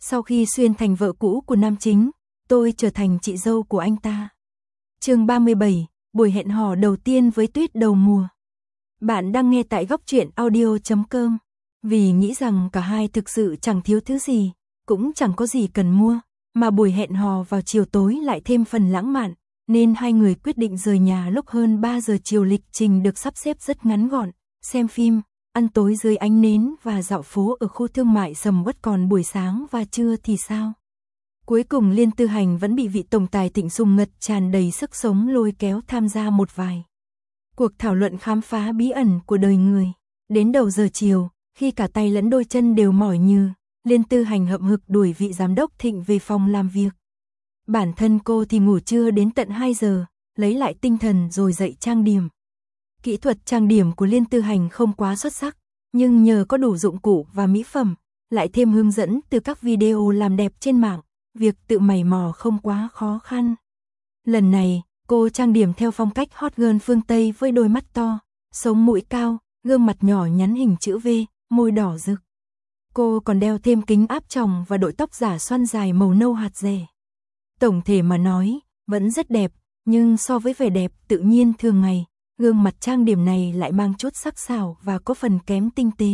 Sau khi xuyên thành vợ cũ của nam chính, tôi trở thành chị dâu của anh ta. Chương 37, buổi hẹn hò đầu tiên với Tuyết đầu mùa. Bạn đang nghe tại Góc Truyện Audio.com. Vì nghĩ rằng cả hai thực sự chẳng thiếu thứ gì, cũng chẳng có gì cần mua, mà buổi hẹn hò vào chiều tối lại thêm phần lãng mạn, nên hai người quyết định rời nhà lúc hơn 3 giờ chiều. Lịch trình được sắp xếp rất ngắn gọn, xem phim, ăn tối dưới ánh nến và dạo phố ở khu thương mại sầm uất. Còn buổi sáng và trưa thì sao? Cuối cùng Liên Tư Hành vẫn bị vị tổng tài Thịnh Sùng Ngật tràn đầy sức sống lôi kéo tham gia một vài cuộc thảo luận khám phá bí ẩn của đời người. Đến đầu giờ chiều, khi cả tay lẫn đôi chân đều mỏi nhừ, Liên Tư Hành hậm hực đuổi vị giám đốc Thịnh về phòng làm việc. Bản thân cô thì ngủ trưa đến tận 2 giờ, lấy lại tinh thần rồi dậy trang điểm. Kỹ thuật trang điểm của Liên Tư Hành không quá xuất sắc, nhưng nhờ có đủ dụng cụ và mỹ phẩm, lại thêm hướng dẫn từ các video làm đẹp trên mạng, việc tự mày mò không quá khó khăn. Lần này, cô trang điểm theo phong cách hot girl phương Tây với đôi mắt to, sống mũi cao, gương mặt nhỏ nhắn hình chữ V, môi đỏ rực. Cô còn đeo thêm kính áp tròng và đội tóc giả xoăn dài màu nâu hạt dẻ. Tổng thể mà nói, vẫn rất đẹp, nhưng so với vẻ đẹp tự nhiên thường ngày, gương mặt trang điểm này lại mang chút sắc sảo và có phần kém tinh tế.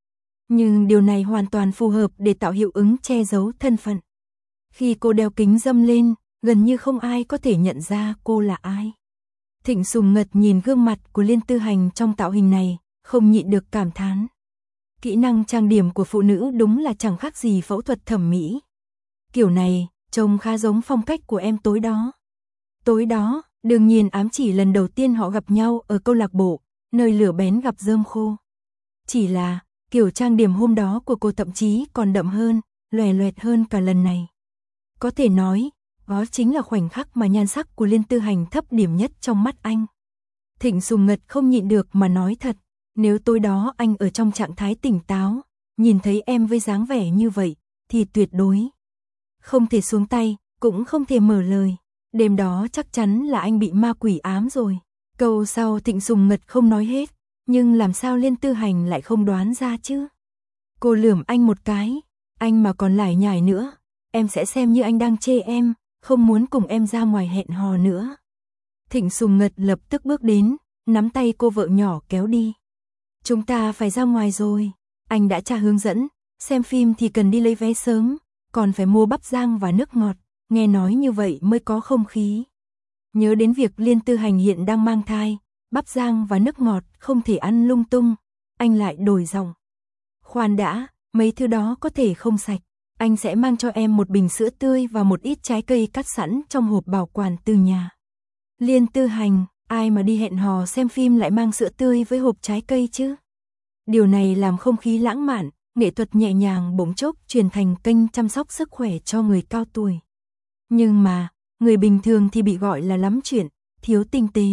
Nhưng điều này hoàn toàn phù hợp để tạo hiệu ứng che giấu thân phận. Khi cô đeo kính râm lên, gần như không ai có thể nhận ra cô là ai. Thịnh Sùng Ngật nhìn gương mặt của Liên Tư Hành trong tạo hình này, không nhịn được cảm thán. Kỹ năng trang điểm của phụ nữ đúng là chẳng khác gì phẫu thuật thẩm mỹ. Kiểu này, trông khá giống phong cách của em tối đó. Tối đó, đương nhiên ám chỉ lần đầu tiên họ gặp nhau ở câu lạc bộ, nơi lửa bén gặp rơm khô. Chỉ là, kiểu trang điểm hôm đó của cô thậm chí còn đậm hơn, lòe loẹt hơn cả lần này. Có thể nói, đó chính là khoảnh khắc mà nhan sắc của Liên Tư Hành thấp điểm nhất trong mắt anh. Thịnh Sùng Ngật không nhịn được mà nói thật, nếu tối đó anh ở trong trạng thái tỉnh táo, nhìn thấy em với dáng vẻ như vậy, thì tuyệt đối không thể xuống tay, cũng không thể mở lời. Đêm đó chắc chắn là anh bị ma quỷ ám rồi. Câu sau Thịnh Sùng Ngật không nói hết, nhưng làm sao Liên Tư Hành lại không đoán ra chứ? Cô lườm anh một cái, anh mà còn lải nhải nữa, em sẽ xem như anh đang chê em, không muốn cùng em ra ngoài hẹn hò nữa. Thịnh Sùng Ngật lập tức bước đến, nắm tay cô vợ nhỏ kéo đi. Chúng ta phải ra ngoài rồi, anh đã tra hướng dẫn, xem phim thì cần đi lấy vé sớm, còn phải mua bắp rang và nước ngọt, nghe nói như vậy mới có không khí. Nhớ đến việc Liên Tư Hành hiện đang mang thai, bắp rang và nước ngọt không thể ăn lung tung, anh lại đổi giọng. Khoan đã, mấy thứ đó có thể không sạch, anh sẽ mang cho em một bình sữa tươi và một ít trái cây cắt sẵn trong hộp bảo quản từ nhà. Liên Tư Hành, ai mà đi hẹn hò xem phim lại mang sữa tươi với hộp trái cây chứ? Điều này làm không khí lãng mạn, nghệ thuật nhẹ nhàng bỗng chốc chuyển thành kênh chăm sóc sức khỏe cho người cao tuổi. Nhưng mà, người bình thường thì bị gọi là lắm chuyện, thiếu tinh tế.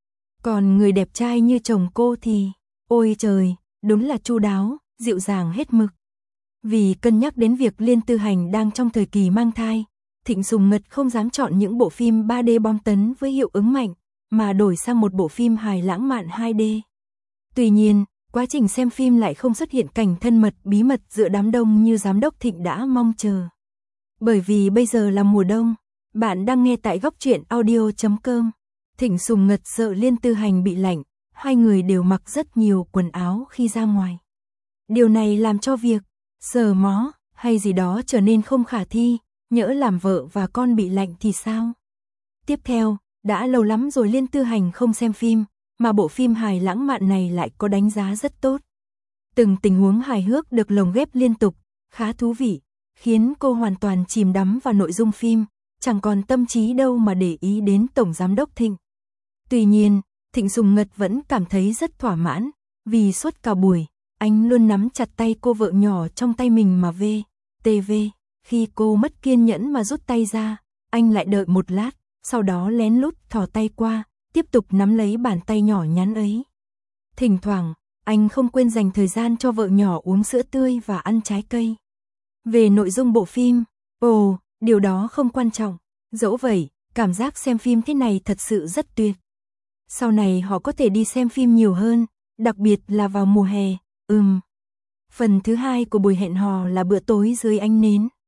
Còn người đẹp trai như chồng cô thì, ôi trời, đúng là chu đáo, dịu dàng hết mực. Vì cân nhắc đến việc Liên Tư Hành đang trong thời kỳ mang thai, Thịnh Sùng Ngật không dám chọn những bộ phim 3D bom tấn với hiệu ứng mạnh, mà đổi sang một bộ phim hài lãng mạn 2D. Tuy nhiên, quá trình xem phim lại không xuất hiện cảnh thân mật bí mật giữa đám đông như giám đốc Thịnh đã mong chờ. Bởi vì bây giờ là mùa đông, bạn đang nghe tại Góc Truyện Audio.com. Thịnh Sùng Ngật sợ Liên Tư Hành bị lạnh, hai người đều mặc rất nhiều quần áo khi ra ngoài. Điều này làm cho việc sờ mó hay gì đó trở nên không khả thi, nhỡ làm vợ và con bị lạnh thì sao? Tiếp theo, đã lâu lắm rồi Liên Tư Hành không xem phim, mà bộ phim hài lãng mạn này lại có đánh giá rất tốt. Từng tình huống hài hước được lồng ghép liên tục, khá thú vị, khiến cô hoàn toàn chìm đắm vào nội dung phim, chẳng còn tâm trí đâu mà để ý đến Tổng Giám đốc Thịnh. Tuy nhiên, Thịnh Sùng Ngật vẫn cảm thấy rất thỏa mãn, vì suốt cả buổi, anh luôn nắm chặt tay cô vợ nhỏ trong tay mình mà TV. Khi cô mất kiên nhẫn mà rút tay ra, anh lại đợi một lát, sau đó lén lút thò tay qua, tiếp tục nắm lấy bàn tay nhỏ nhắn ấy. Thỉnh thoảng, anh không quên dành thời gian cho vợ nhỏ uống sữa tươi và ăn trái cây. Về nội dung bộ phim, điều đó không quan trọng. Dẫu vậy, cảm giác xem phim thế này thật sự rất tuyệt. Sau này họ có thể đi xem phim nhiều hơn, đặc biệt là vào mùa hè. Phần thứ hai của buổi hẹn hò là bữa tối dưới ánh nến.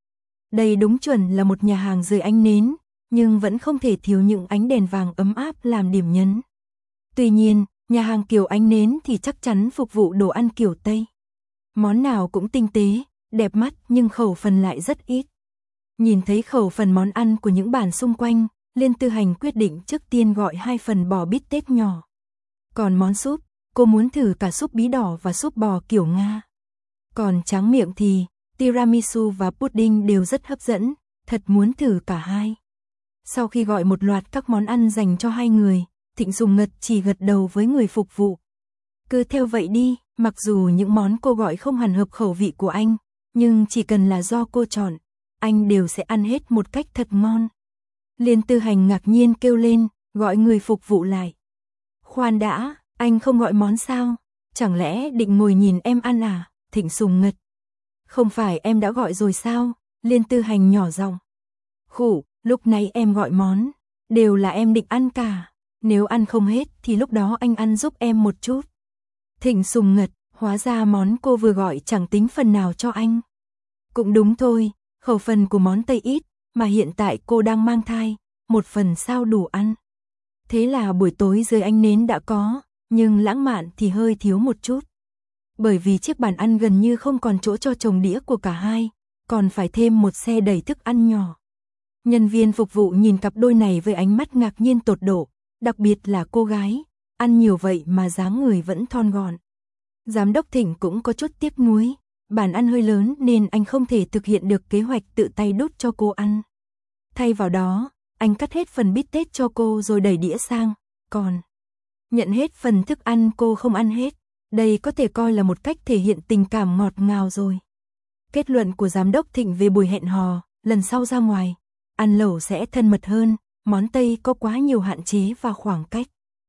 Đây đúng chuẩn là một nhà hàng dưới ánh nến, nhưng vẫn không thể thiếu những ánh đèn vàng ấm áp làm điểm nhấn. Tuy nhiên, nhà hàng kiểu ánh nến thì chắc chắn phục vụ đồ ăn kiểu Tây. Món nào cũng tinh tế, đẹp mắt nhưng khẩu phần lại rất ít. Nhìn thấy khẩu phần món ăn của những bàn xung quanh, Liên Tư Hành quyết định trước tiên gọi 2 phần bò bít tết nhỏ. Còn món súp, cô muốn thử cả súp bí đỏ và súp bò kiểu Nga. Còn tráng miệng thì tiramisu và pudding đều rất hấp dẫn, thật muốn thử cả hai. Sau khi gọi một loạt các món ăn dành cho hai người, Thịnh Sùng Ngật chỉ gật đầu với người phục vụ. Cứ theo vậy đi, mặc dù những món cô gọi không hẳn hợp khẩu vị của anh, nhưng chỉ cần là do cô chọn, anh đều sẽ ăn hết một cách thật ngon. Liên Tư Hành ngạc nhiên kêu lên, gọi người phục vụ lại. Khoan đã, anh không gọi món sao? Chẳng lẽ định ngồi nhìn em ăn à? Thịnh Sùng Ngật. Không phải em đã gọi rồi sao? Liên Tư Hành nhỏ giọng. Khụ, lúc này em gọi món, đều là em định ăn cả. Nếu ăn không hết thì lúc đó anh ăn giúp em một chút. Thịnh Sùng Ngật, hóa ra món cô vừa gọi chẳng tính phần nào cho anh. Cũng đúng thôi, khẩu phần của món Tây ít, mà hiện tại cô đang mang thai, một phần sao đủ ăn. Thế là buổi tối dưới ánh nến đã có, nhưng lãng mạn thì hơi thiếu một chút. Bởi vì chiếc bàn ăn gần như không còn chỗ cho chồng đĩa của cả hai, còn phải thêm một xe đẩy thức ăn nhỏ. Nhân viên phục vụ nhìn cặp đôi này với ánh mắt ngạc nhiên tột độ, đặc biệt là cô gái, ăn nhiều vậy mà dáng người vẫn thon gọn. Giám đốc Thịnh cũng có chút tiếc nuối, bàn ăn hơi lớn nên anh không thể thực hiện được kế hoạch tự tay đút cho cô ăn. Thay vào đó, anh cắt hết phần bít tết cho cô rồi đẩy đĩa sang, còn nhận hết phần thức ăn cô không ăn hết. Đây có thể coi là một cách thể hiện tình cảm ngọt ngào rồi. Kết luận của giám đốc Thịnh về buổi hẹn hò, lần sau ra ngoài, ăn lẩu sẽ thân mật hơn, món Tây có quá nhiều hạn chế và khoảng cách.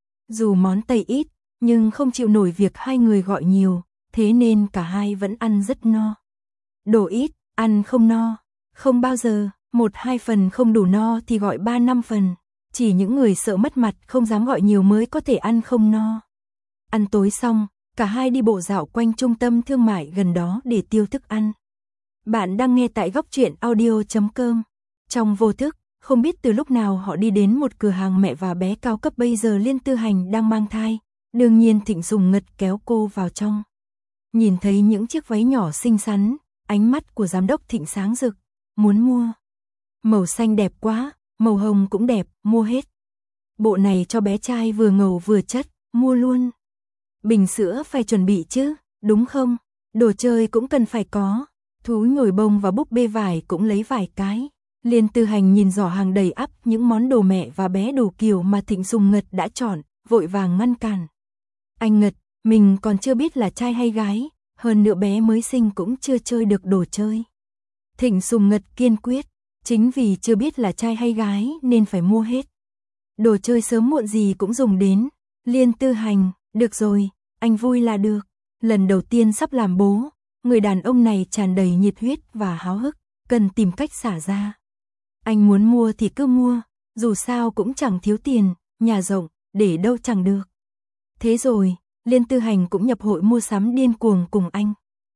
Dù món Tây ít, nhưng không chịu nổi việc hai người gọi nhiều, thế nên cả hai vẫn ăn rất no. Đồ ít, ăn không no, không bao giờ, 1-2 phần không đủ no thì gọi 3-5 phần. Chỉ những người sợ mất mặt không dám gọi nhiều mới có thể ăn không no. Ăn tối xong, cả hai đi bộ dạo quanh trung tâm thương mại gần đó để tiêu thức ăn. Bạn đang nghe tại góc truyện audio.com. Trong vô thức, không biết từ lúc nào họ đi đến một cửa hàng mẹ và bé cao cấp. Bây giờ Liên Tư Hành đang mang thai, đương nhiên Thịnh Sùng Ngật kéo cô vào trong. Nhìn thấy những chiếc váy nhỏ xinh xắn, ánh mắt của giám đốc Thịnh sáng rực, muốn mua. Màu xanh đẹp quá, màu hồng cũng đẹp, mua hết. Bộ này cho bé trai vừa ngầu vừa chất, mua luôn. Bình sữa phải chuẩn bị chứ, đúng không? Đồ chơi cũng cần phải có. Thú nhồi bông và búp bê vải cũng lấy vài cái. Liên Tư Hành nhìn giỏ hàng đầy ắp những món đồ mẹ và bé đủ kiểu mà Thịnh Sùng Ngật đã chọn, vội vàng ngăn cản. Anh Ngật, mình còn chưa biết là trai hay gái, hơn nữa bé mới sinh cũng chưa chơi được đồ chơi. Thịnh Sùng Ngật kiên quyết, chính vì chưa biết là trai hay gái nên phải mua hết. Đồ chơi sớm muộn gì cũng dùng đến. Liên Tư Hành, được rồi, anh vui là được. Lần đầu tiên sắp làm bố, người đàn ông này tràn đầy nhiệt huyết và háo hức, cần tìm cách xả ra. Anh muốn mua thì cứ mua, dù sao cũng chẳng thiếu tiền, nhà rộng, để đâu chẳng được. Thế rồi, Liên Tư Hành cũng nhập hội mua sắm điên cuồng cùng anh.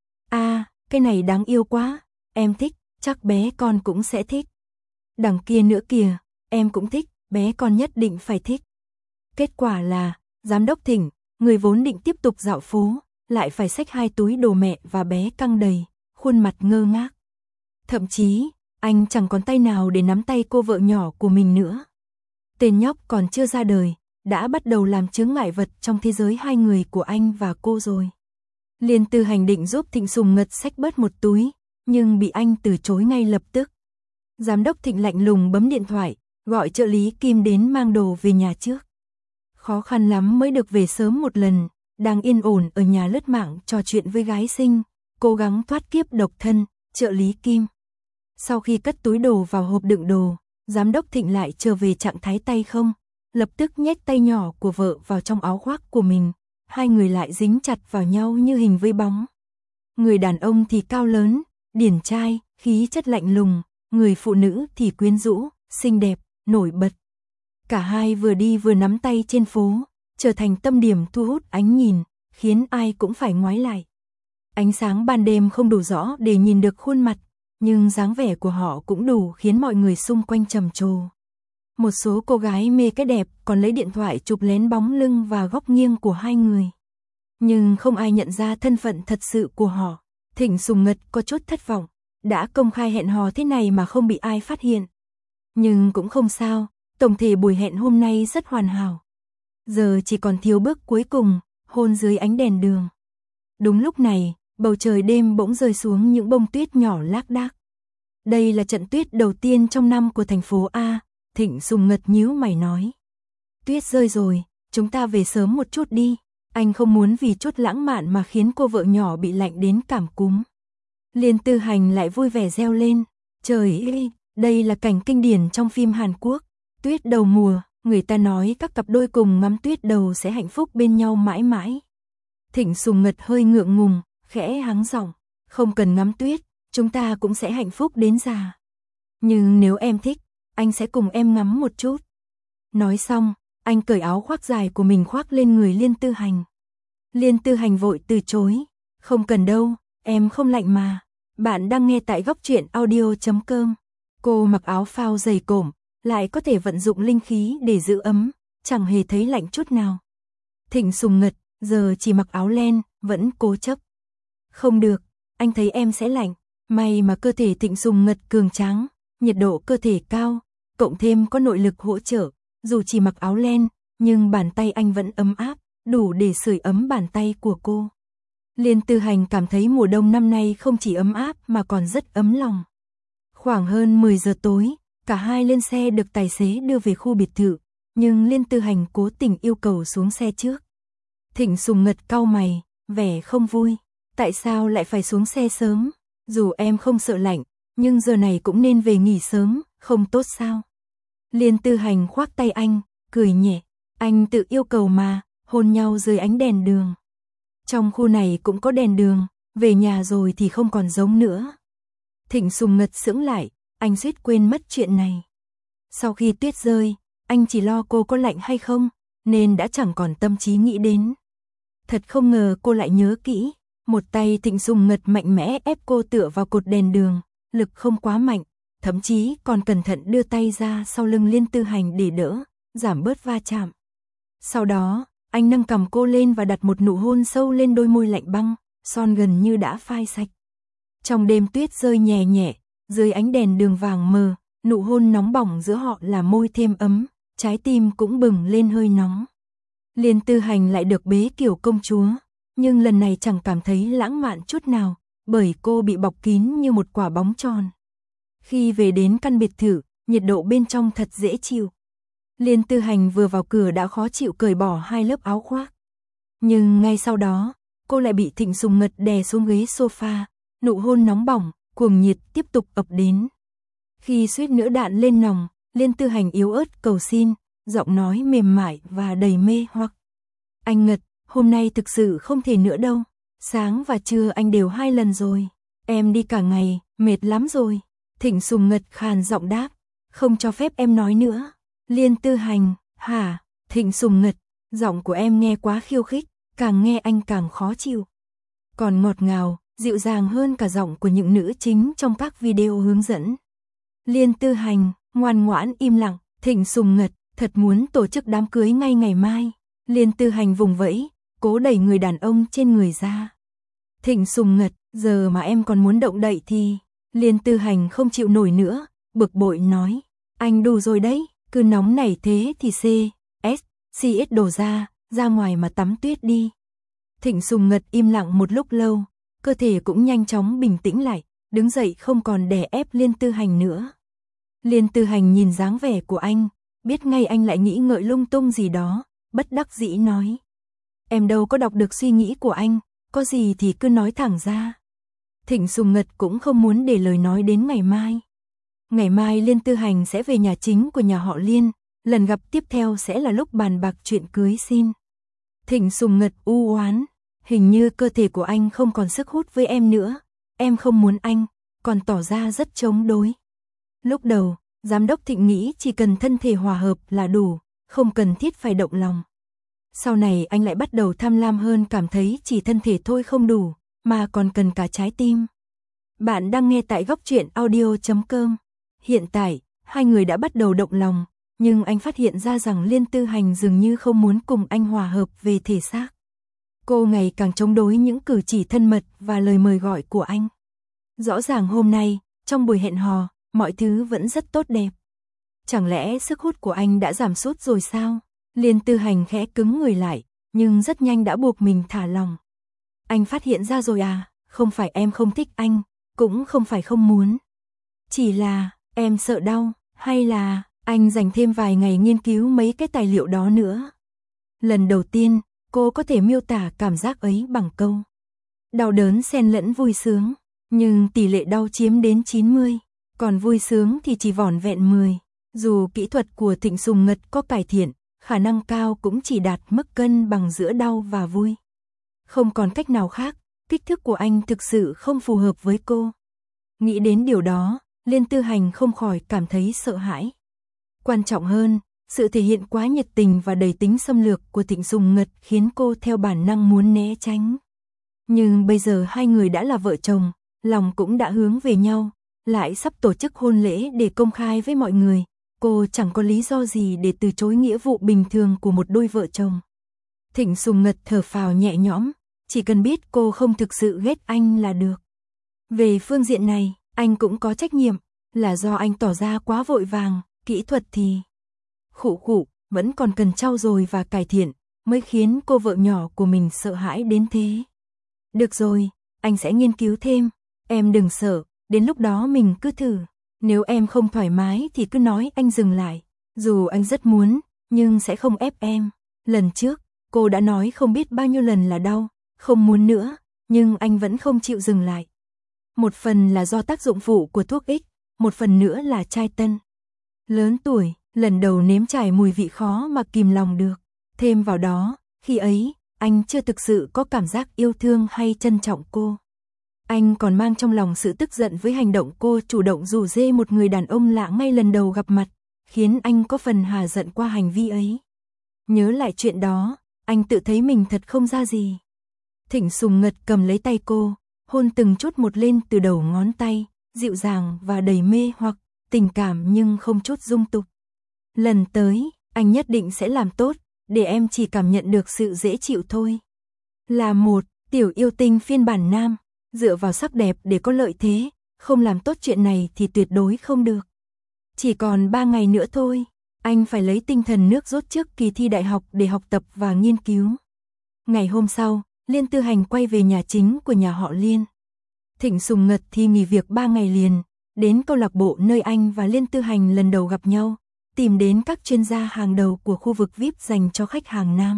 À, cái này đáng yêu quá, em thích, chắc bé con cũng sẽ thích. Đằng kia nữa kìa, em cũng thích, bé con nhất định phải thích. Kết quả là, giám đốc Thịnh, người vốn định tiếp tục dạo phố, lại phải xách 2 túi đồ mẹ và bé căng đầy, khuôn mặt ngơ ngác. Thậm chí, anh chẳng còn tay nào để nắm tay cô vợ nhỏ của mình nữa. Tên nhóc còn chưa ra đời, đã bắt đầu làm chướng ngại vật trong thế giới hai người của anh và cô rồi. Liên Tư Hành định giúp Thịnh Sùng Ngật xách bớt một túi, nhưng bị anh từ chối ngay lập tức. Giám đốc Thịnh lạnh lùng bấm điện thoại, gọi trợ lý Kim đến mang đồ về nhà trước. Khó khăn lắm mới được về sớm một lần, đang yên ổn ở nhà lướt mạng trò chuyện với gái xinh, cố gắng thoát kiếp độc thân, trợ lý Kim. Sau khi cất túi đồ vào hộp đựng đồ, giám đốc Thịnh lại trở về trạng thái tay không, lập tức nhét tay nhỏ của vợ vào trong áo khoác của mình, hai người lại dính chặt vào nhau như hình với bóng. Người đàn ông thì cao lớn, điển trai, khí chất lạnh lùng, người phụ nữ thì quyến rũ, xinh đẹp, nổi bật. Cả hai vừa đi vừa nắm tay trên phố, trở thành tâm điểm thu hút ánh nhìn, khiến ai cũng phải ngoái lại. Ánh sáng ban đêm không đủ rõ để nhìn được khuôn mặt, nhưng dáng vẻ của họ cũng đủ khiến mọi người xung quanh trầm trồ. Một số cô gái mê cái đẹp còn lấy điện thoại chụp lén bóng lưng và góc nghiêng của hai người. Nhưng không ai nhận ra thân phận thật sự của họ. Thịnh Sùng Ngật có chút thất vọng, đã công khai hẹn hò thế này mà không bị ai phát hiện. Nhưng cũng không sao, tổng thể buổi hẹn hôm nay rất hoàn hảo. Giờ chỉ còn thiếu bước cuối cùng, hôn dưới ánh đèn đường. Đúng lúc này, bầu trời đêm bỗng rơi xuống những bông tuyết nhỏ lác đác. Đây là trận tuyết đầu tiên trong năm của thành phố A, Thịnh Sùng Ngật nhíu mày nói. Tuyết rơi rồi, chúng ta về sớm một chút đi. Anh không muốn vì chút lãng mạn mà khiến cô vợ nhỏ bị lạnh đến cảm cúm. Liên Tư Hành lại vui vẻ reo lên. Trời ơi, đây là cảnh kinh điển trong phim Hàn Quốc. Tuyết đầu mùa, người ta nói các cặp đôi cùng ngắm tuyết đầu sẽ hạnh phúc bên nhau mãi mãi. Thịnh Sùng Ngật hơi ngượng ngùng, khẽ hắng giọng. Không cần ngắm tuyết, chúng ta cũng sẽ hạnh phúc đến già. Nhưng nếu em thích, anh sẽ cùng em ngắm một chút. Nói xong, anh cởi áo khoác dài của mình khoác lên người Liên Tư Hành. Liên Tư Hành vội từ chối. Không cần đâu, em không lạnh mà. Bạn đang nghe tại góc truyện audio.com. Cô mặc áo phao dày cộm, lại có thể vận dụng linh khí để giữ ấm, chẳng hề thấy lạnh chút nào. Thịnh Sùng Ngật, giờ chỉ mặc áo len, vẫn cố chấp. Không được, anh thấy em sẽ lạnh. May mà cơ thể Thịnh Sùng Ngật cường tráng, nhiệt độ cơ thể cao, cộng thêm có nội lực hỗ trợ. Dù chỉ mặc áo len, nhưng bàn tay anh vẫn ấm áp, đủ để sưởi ấm bàn tay của cô. Liên Tư Hành cảm thấy mùa đông năm nay không chỉ ấm áp mà còn rất ấm lòng. Khoảng hơn 10 giờ tối, cả hai lên xe được tài xế đưa về khu biệt thự, nhưng Liên Tư Hành cố tình yêu cầu xuống xe trước. Thịnh Sùng Ngật cau mày, vẻ không vui. Tại sao lại phải xuống xe sớm? Dù em không sợ lạnh, nhưng giờ này cũng nên về nghỉ sớm, không tốt sao? Liên Tư Hành khoác tay anh, cười nhẹ. Anh tự yêu cầu mà, hôn nhau dưới ánh đèn đường. Trong khu này cũng có đèn đường, về nhà rồi thì không còn giống nữa. Thịnh Sùng Ngật sững lại, anh suýt quên mất chuyện này. Sau khi tuyết rơi, anh chỉ lo cô có lạnh hay không, nên đã chẳng còn tâm trí nghĩ đến. Thật không ngờ cô lại nhớ kỹ. Một tay Thịnh Sùng Ngật mạnh mẽ ép cô tựa vào cột đèn đường, lực không quá mạnh, thậm chí còn cẩn thận đưa tay ra sau lưng Liên Tư Hành để đỡ, giảm bớt va chạm. Sau đó, anh nâng cằm cô lên và đặt một nụ hôn sâu lên đôi môi lạnh băng, son gần như đã phai sạch. Trong đêm tuyết rơi nhẹ nhẹ, dưới ánh đèn đường vàng mờ, nụ hôn nóng bỏng giữa họ làm môi thêm ấm, trái tim cũng bừng lên hơi nóng. Liên Tư Hành lại được bế kiểu công chúa, nhưng lần này chẳng cảm thấy lãng mạn chút nào, bởi cô bị bọc kín như một quả bóng tròn. Khi về đến căn biệt thự, nhiệt độ bên trong thật dễ chịu. Liên Tư Hành vừa vào cửa đã khó chịu cởi bỏ 2 lớp áo khoác. Nhưng ngay sau đó, cô lại bị Thịnh Sùng Ngật đè xuống ghế sofa, nụ hôn nóng bỏng, cuồng nhiệt tiếp tục ập đến. Khi suýt nữa đạn lên nòng, Liên Tư Hành yếu ớt cầu xin, giọng nói mềm mại và đầy mê hoặc. Anh Ngật, hôm nay thực sự không thể nữa đâu. Sáng và trưa anh đều 2 lần rồi. Em đi cả ngày, mệt lắm rồi. Thịnh Sùng Ngật khàn giọng đáp. Không cho phép em nói nữa. Liên Tư Hành, hả? Thịnh Sùng Ngật, giọng của em nghe quá khiêu khích, càng nghe anh càng khó chịu. Còn ngọt ngào, dịu dàng hơn cả giọng của những nữ chính trong các video hướng dẫn. Liên Tư Hành, ngoan ngoãn im lặng. Thịnh Sùng Ngật, thật muốn tổ chức đám cưới ngay ngày mai. Liên Tư Hành vùng vẫy, cố đẩy người đàn ông trên người ra. Thịnh Sùng Ngật, giờ mà em còn muốn động đậy thì... Liên Tư Hành không chịu nổi nữa, bực bội nói. Anh đủ rồi đấy, cứ nóng nảy thế thì CS đổ ra ngoài mà tắm tuyết đi. Thịnh Sùng Ngật im lặng một lúc lâu, cơ thể cũng nhanh chóng bình tĩnh lại, đứng dậy không còn đè ép Liên Tư Hành nữa. Liên Tư Hành nhìn dáng vẻ của anh, biết ngay anh lại nghĩ ngợi lung tung gì đó, bất đắc dĩ nói. Em đâu có đọc được suy nghĩ của anh, có gì thì cứ nói thẳng ra. Thịnh Sùng Ngật cũng không muốn để lời nói đến ngày mai. Ngày mai Liên Tư Hành sẽ về nhà chính của nhà họ Liên, lần gặp tiếp theo sẽ là lúc bàn bạc chuyện cưới xin. Thịnh Sùng Ngật u oán, hình như cơ thể của anh không còn sức hút với em nữa, em không muốn anh, còn tỏ ra rất chống đối. Lúc đầu, giám đốc Thịnh nghĩ chỉ cần thân thể hòa hợp là đủ, không cần thiết phải động lòng. Sau này anh lại bắt đầu tham lam hơn, cảm thấy chỉ thân thể thôi không đủ, mà còn cần cả trái tim. Bạn đang nghe tại góc truyện audio.com. Hiện tại, hai người đã bắt đầu động lòng, nhưng anh phát hiện ra rằng Liên Tư Hành dường như không muốn cùng anh hòa hợp về thể xác. Cô ngày càng chống đối những cử chỉ thân mật và lời mời gọi của anh. Rõ ràng hôm nay, trong buổi hẹn hò, mọi thứ vẫn rất tốt đẹp. Chẳng lẽ sức hút của anh đã giảm sút rồi sao? Liên Tư Hành khẽ cứng người lại, nhưng rất nhanh đã buộc mình thả lòng. Anh phát hiện ra rồi à, không phải em không thích anh, cũng không phải không muốn. Chỉ là, em sợ đau, hay là, anh dành thêm vài ngày nghiên cứu mấy cái tài liệu đó nữa. Lần đầu tiên, cô có thể miêu tả cảm giác ấy bằng câu. Đau đớn xen lẫn vui sướng, nhưng tỷ lệ đau chiếm đến 90, còn vui sướng thì chỉ vỏn vẹn 10. Dù kỹ thuật của Thịnh Sùng Ngật có cải thiện, khả năng cao cũng chỉ đạt mức cân bằng giữa đau và vui. Không còn cách nào khác, kích thước của anh thực sự không phù hợp với cô. Nghĩ đến điều đó, Liên Tư Hành không khỏi cảm thấy sợ hãi. Quan trọng hơn, sự thể hiện quá nhiệt tình và đầy tính xâm lược của Thịnh Sùng Ngật khiến cô theo bản năng muốn né tránh. Nhưng bây giờ hai người đã là vợ chồng, lòng cũng đã hướng về nhau, lại sắp tổ chức hôn lễ để công khai với mọi người. Cô chẳng có lý do gì để từ chối nghĩa vụ bình thường của một đôi vợ chồng. Thịnh Sùng Ngật thở phào nhẹ nhõm, chỉ cần biết cô không thực sự ghét anh là được. Về phương diện này, anh cũng có trách nhiệm, là do anh tỏ ra quá vội vàng, kỹ thuật thì vẫn còn cần trau dồi và cải thiện, mới khiến cô vợ nhỏ của mình sợ hãi đến thế. Được rồi, anh sẽ nghiên cứu thêm, em đừng sợ, đến lúc đó mình cứ thử. Nếu em không thoải mái thì cứ nói anh dừng lại. Dù anh rất muốn, nhưng sẽ không ép em. Lần trước, cô đã nói không biết bao nhiêu lần là đau, không muốn nữa, nhưng anh vẫn không chịu dừng lại. Một phần là do tác dụng phụ của thuốc ích, một phần nữa là trai tân. Lớn tuổi, lần đầu nếm trải mùi vị khó mà kìm lòng được. Thêm vào đó, khi ấy, anh chưa thực sự có cảm giác yêu thương hay trân trọng cô. Anh còn mang trong lòng sự tức giận với hành động cô chủ động rủ rê một người đàn ông lạ ngay lần đầu gặp mặt, khiến anh có phần hả giận qua hành vi ấy. Nhớ lại chuyện đó, anh tự thấy mình thật không ra gì. Thịnh Sùng Ngật cầm lấy tay cô, hôn từng chút một lên từ đầu ngón tay, dịu dàng và đầy mê hoặc, tình cảm nhưng không chút dung tục. Lần tới, anh nhất định sẽ làm tốt, để em chỉ cảm nhận được sự dễ chịu thôi. Là một tiểu yêu tinh phiên bản nam, dựa vào sắc đẹp để có lợi thế, không làm tốt chuyện này thì tuyệt đối không được. Chỉ còn 3 ngày nữa thôi, anh phải lấy tinh thần nước rốt trước kỳ thi đại học để học tập và nghiên cứu. Ngày hôm sau, Liên Tư Hành quay về nhà chính của nhà họ Liên. Thịnh Sùng Ngật thì nghỉ việc 3 ngày liền, đến câu lạc bộ nơi anh và Liên Tư Hành lần đầu gặp nhau, tìm đến các chuyên gia hàng đầu của khu vực VIP dành cho khách hàng nam.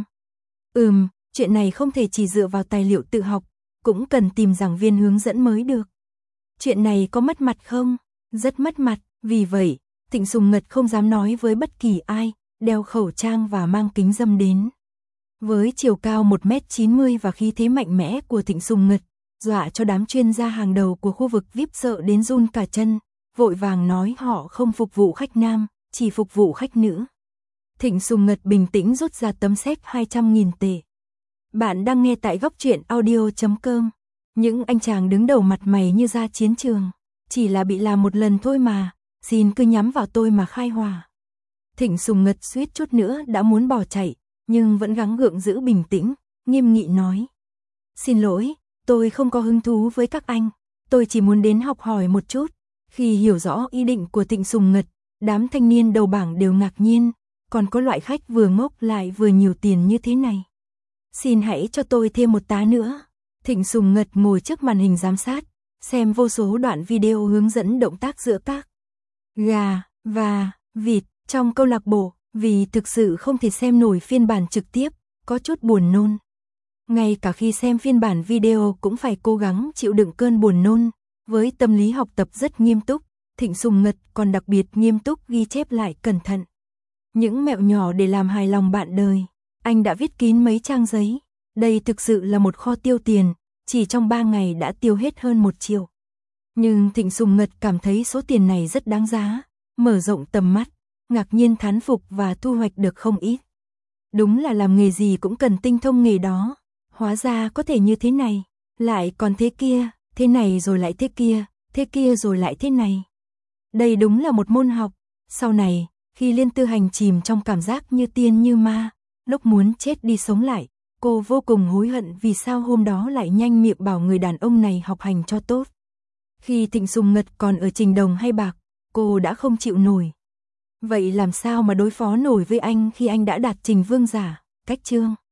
Chuyện này không thể chỉ dựa vào tài liệu tự học, cũng cần tìm giảng viên hướng dẫn mới được. Chuyện này có mất mặt không? Rất mất mặt, vì vậy, Thịnh Sùng Ngật không dám nói với bất kỳ ai, đeo khẩu trang và mang kính râm đến. Với chiều cao 1m90 và khí thế mạnh mẽ của Thịnh Sùng Ngật, dọa cho đám chuyên gia hàng đầu của khu vực VIP sợ đến run cả chân, vội vàng nói họ không phục vụ khách nam, chỉ phục vụ khách nữ. Thịnh Sùng Ngật bình tĩnh rút ra tấm séc 200.000 tệ. Bạn đang nghe tại góc truyện audio.com. Những anh chàng đứng đầu mặt mày như ra chiến trường, chỉ là bị làm một lần thôi mà, xin cứ nhắm vào tôi mà khai hỏa. Thịnh Sùng Ngật suýt chút nữa đã muốn bỏ chạy, nhưng vẫn gắng gượng giữ bình tĩnh, nghiêm nghị nói. Xin lỗi, tôi không có hứng thú với các anh, tôi chỉ muốn đến học hỏi một chút. Khi hiểu rõ ý định của Thịnh Sùng Ngật, đám thanh niên đầu bảng đều ngạc nhiên, còn có loại khách vừa ngốc lại vừa nhiều tiền như thế này. Xin hãy cho tôi thêm một tá nữa. Thịnh Sùng Ngật ngồi trước màn hình giám sát, xem vô số đoạn video hướng dẫn động tác giữa các gà và vịt trong câu lạc bộ, vì thực sự không thể xem nổi phiên bản trực tiếp, có chút buồn nôn. Ngay cả khi xem phiên bản video cũng phải cố gắng chịu đựng cơn buồn nôn. Với tâm lý học tập rất nghiêm túc, Thịnh Sùng Ngật còn đặc biệt nghiêm túc ghi chép lại cẩn thận. Những mẹo nhỏ để làm hài lòng bạn đời, anh đã viết kín mấy trang giấy. Đây thực sự là một kho tiêu tiền, chỉ trong 3 ngày đã tiêu hết hơn 1 triệu. Nhưng Thịnh Sùng Ngật cảm thấy số tiền này rất đáng giá, mở rộng tầm mắt, ngạc nhiên thán phục và thu hoạch được không ít. Đúng là làm nghề gì cũng cần tinh thông nghề đó, hóa ra có thể như thế này, lại còn thế kia, thế này rồi lại thế kia, thế kia rồi lại thế này. Đây đúng là một môn học. Sau này, khi Liên Tư Hành chìm trong cảm giác như tiên như ma, lúc muốn chết đi sống lại, cô vô cùng hối hận vì sao hôm đó lại nhanh miệng bảo người đàn ông này học hành cho tốt. Khi Thịnh Sùng Ngật còn ở Trình Đồng hay Bạc, cô đã không chịu nổi. Vậy làm sao mà đối phó nổi với anh khi anh đã đạt Trình Vương giả, cách chương